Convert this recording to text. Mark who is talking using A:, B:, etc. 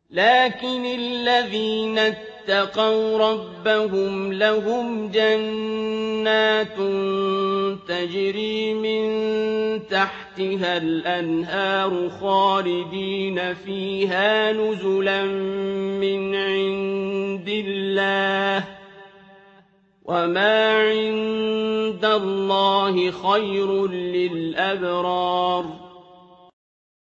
A: لكن الذين اتقوا ربهم لهم جنات تجري من تحتها الأنهار خالدين فيها نزلا من عند الله وما عند الله خير للأبرار